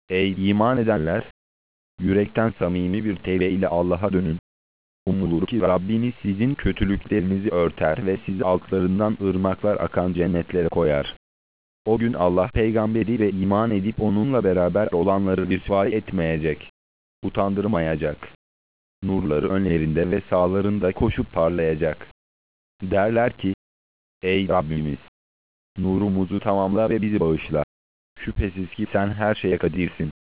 Ey iman edenler! Yürekten samimi bir tevbe ile Allah'a dönün. Umulur ki Rabbiniz sizin kötülüklerinizi örter ve sizi altlarından ırmaklar akan cennetlere koyar. O gün Allah peygamberi ve iman edip onunla beraber olanları rüsva etmeyecek, utandırmayacak. Nurları önlerinde ve sağlarında koşup parlayacak. Derler ki, ey Rabbimiz! Nurumuzu tamamla ve bizi bağışla. Şüphesiz ki sen her şeye kadirsin.